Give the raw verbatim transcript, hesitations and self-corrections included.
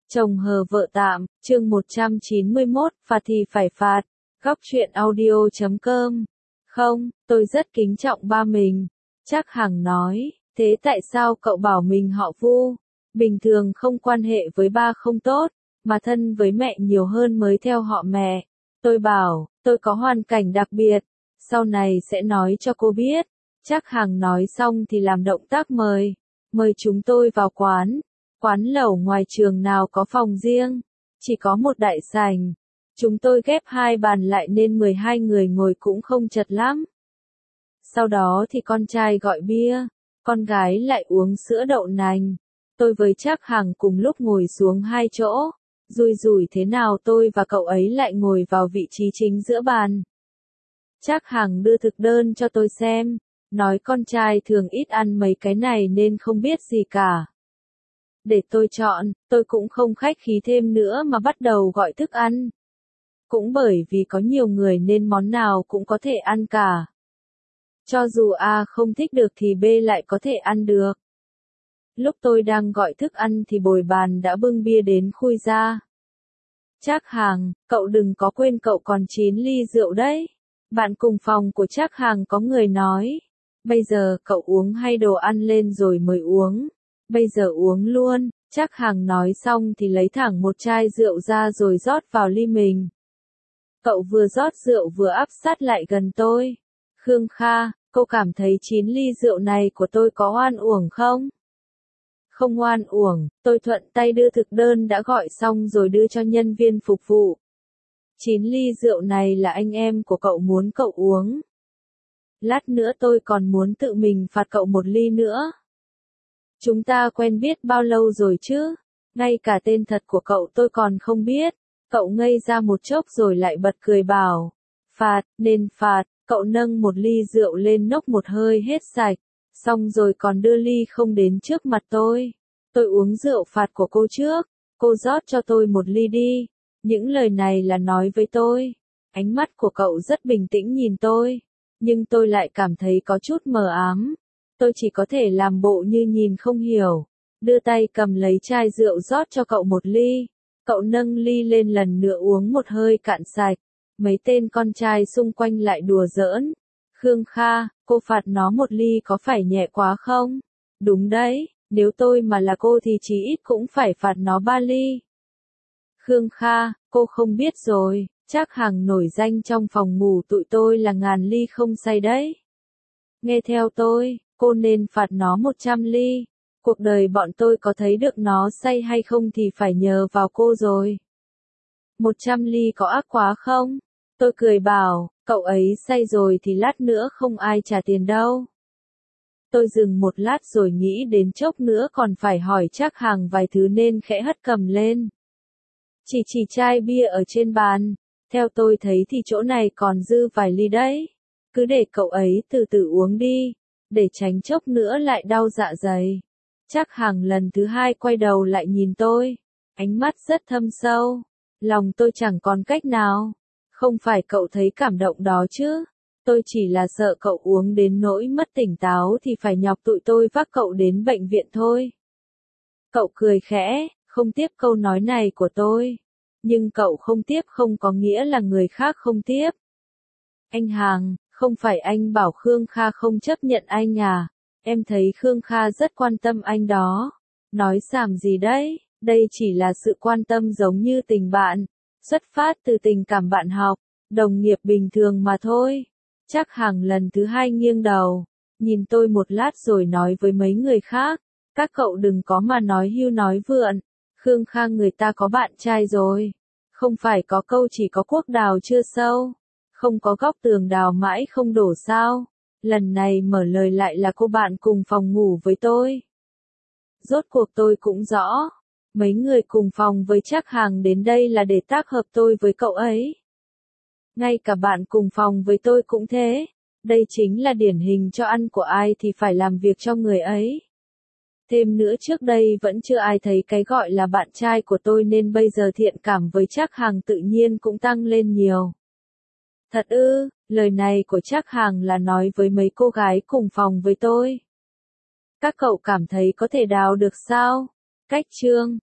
Chồng hờ vợ tạm, chương một trăm chín mươi mốt, phạt thì phải phạt. Góc truyện audio chấm com. Không, tôi rất kính trọng ba mình. Trác Hằng nói, thế tại sao cậu bảo mình họ Vu? Bình thường không quan hệ với ba không tốt, mà thân với mẹ nhiều hơn mới theo họ mẹ. Tôi bảo, tôi có hoàn cảnh đặc biệt, sau này sẽ nói cho cô biết. Trác Hằng nói xong thì làm động tác mời, mời chúng tôi vào quán. Quán lẩu ngoài trường nào có phòng riêng, chỉ có một đại sảnh. Chúng tôi ghép hai bàn lại nên mười hai người ngồi cũng không chật lắm. Sau đó thì con trai gọi bia, con gái lại uống sữa đậu nành. Tôi với Trác Hằng cùng lúc ngồi xuống hai chỗ, rủi rủi thế nào tôi và cậu ấy lại ngồi vào vị trí chính giữa bàn. Trác Hằng đưa thực đơn cho tôi xem, nói con trai thường ít ăn mấy cái này nên không biết gì cả. Để tôi chọn, tôi cũng không khách khí thêm nữa mà bắt đầu gọi thức ăn. Cũng bởi vì có nhiều người nên món nào cũng có thể ăn cả. Cho dù A không thích được thì B lại có thể ăn được. Lúc tôi đang gọi thức ăn thì bồi bàn đã bưng bia đến khui ra. Trác Hằng, cậu đừng có quên cậu còn chín ly rượu đấy. Bạn cùng phòng của Trác Hằng có người nói. Bây giờ cậu uống hay đồ ăn lên rồi mới uống. Bây giờ uống luôn. Trác Hằng nói xong thì lấy thẳng một chai rượu ra rồi rót vào ly mình. Cậu vừa rót rượu vừa áp sát lại gần tôi. Khương Kha, cô cảm thấy chín ly rượu này của tôi có oan uổng không? Không oan uổng, tôi thuận tay đưa thực đơn đã gọi xong rồi đưa cho nhân viên phục vụ. Chín ly rượu này là anh em của cậu muốn cậu uống. Lát nữa tôi còn muốn tự mình phạt cậu một ly nữa. Chúng ta quen biết bao lâu rồi chứ? Ngay cả tên thật của cậu tôi còn không biết. Cậu ngây ra một chốc rồi lại bật cười bảo. Phạt, nên phạt, cậu nâng một ly rượu lên nốc một hơi hết sạch. Xong rồi còn đưa ly không đến trước mặt tôi. Tôi uống rượu phạt của cô trước. Cô rót cho tôi một ly đi. Những lời này là nói với tôi. Ánh mắt của cậu rất bình tĩnh nhìn tôi. Nhưng tôi lại cảm thấy có chút mờ ám. Tôi chỉ có thể làm bộ như nhìn không hiểu. Đưa tay cầm lấy chai rượu rót cho cậu một ly. Cậu nâng ly lên lần nữa uống một hơi cạn sạch. Mấy tên con trai xung quanh lại đùa giỡn. Khương Kha, cô phạt nó một ly có phải nhẹ quá không? Đúng đấy, nếu tôi mà là cô thì chí ít cũng phải phạt nó ba ly. Khương Kha, cô không biết rồi, Trác Hằng nổi danh trong phòng ngủ tụi tôi là ngàn ly không say đấy. Nghe theo tôi, cô nên phạt nó một trăm ly. Cuộc đời bọn tôi có thấy được nó say hay không thì phải nhờ vào cô rồi. Một trăm ly có ác quá không? Tôi cười bảo, cậu ấy say rồi thì lát nữa không ai trả tiền đâu. Tôi dừng một lát rồi nghĩ đến chốc nữa còn phải hỏi Trác Hằng vài thứ nên khẽ hất cầm lên. Chỉ chỉ chai bia ở trên bàn, theo tôi thấy thì chỗ này còn dư vài ly đấy. Cứ để cậu ấy từ từ uống đi, để tránh chốc nữa lại đau dạ dày. Trác Hằng lần thứ hai quay đầu lại nhìn tôi, ánh mắt rất thâm sâu. Lòng tôi chẳng còn cách nào. Không phải cậu thấy cảm động đó chứ. Tôi chỉ là sợ cậu uống đến nỗi mất tỉnh táo thì phải nhọc tụi tôi vác cậu đến bệnh viện thôi. Cậu cười khẽ, không tiếp câu nói này của tôi. Nhưng cậu không tiếp không có nghĩa là người khác không tiếp. Anh Hằng, không phải anh bảo Khương Kha không chấp nhận anh à? Em thấy Khương Kha rất quan tâm anh đó. Nói xàm gì đấy, đây chỉ là sự quan tâm giống như tình bạn. Xuất phát từ tình cảm bạn học, đồng nghiệp bình thường mà thôi. Trác Hằng lần thứ hai nghiêng đầu, nhìn tôi một lát rồi nói với mấy người khác. Các cậu đừng có mà nói hưu nói vượn. Khương Kha người ta có bạn trai rồi. Không phải có câu chỉ có cuốc đào chưa sâu. Không có góc tường đào mãi không đổ sao. Lần này mở lời lại là cô bạn cùng phòng ngủ với tôi. Rốt cuộc tôi cũng rõ. Mấy người cùng phòng với Trác Hằng đến đây là để tác hợp tôi với cậu ấy. Ngay cả bạn cùng phòng với tôi cũng thế. Đây chính là điển hình cho ăn của ai thì phải làm việc cho người ấy. Thêm nữa trước đây vẫn chưa ai thấy cái gọi là bạn trai của tôi nên bây giờ thiện cảm với Trác Hằng tự nhiên cũng tăng lên nhiều. Thật ư, lời này của Trác Hằng là nói với mấy cô gái cùng phòng với tôi. Các cậu cảm thấy có thể đào được sao? Cách chương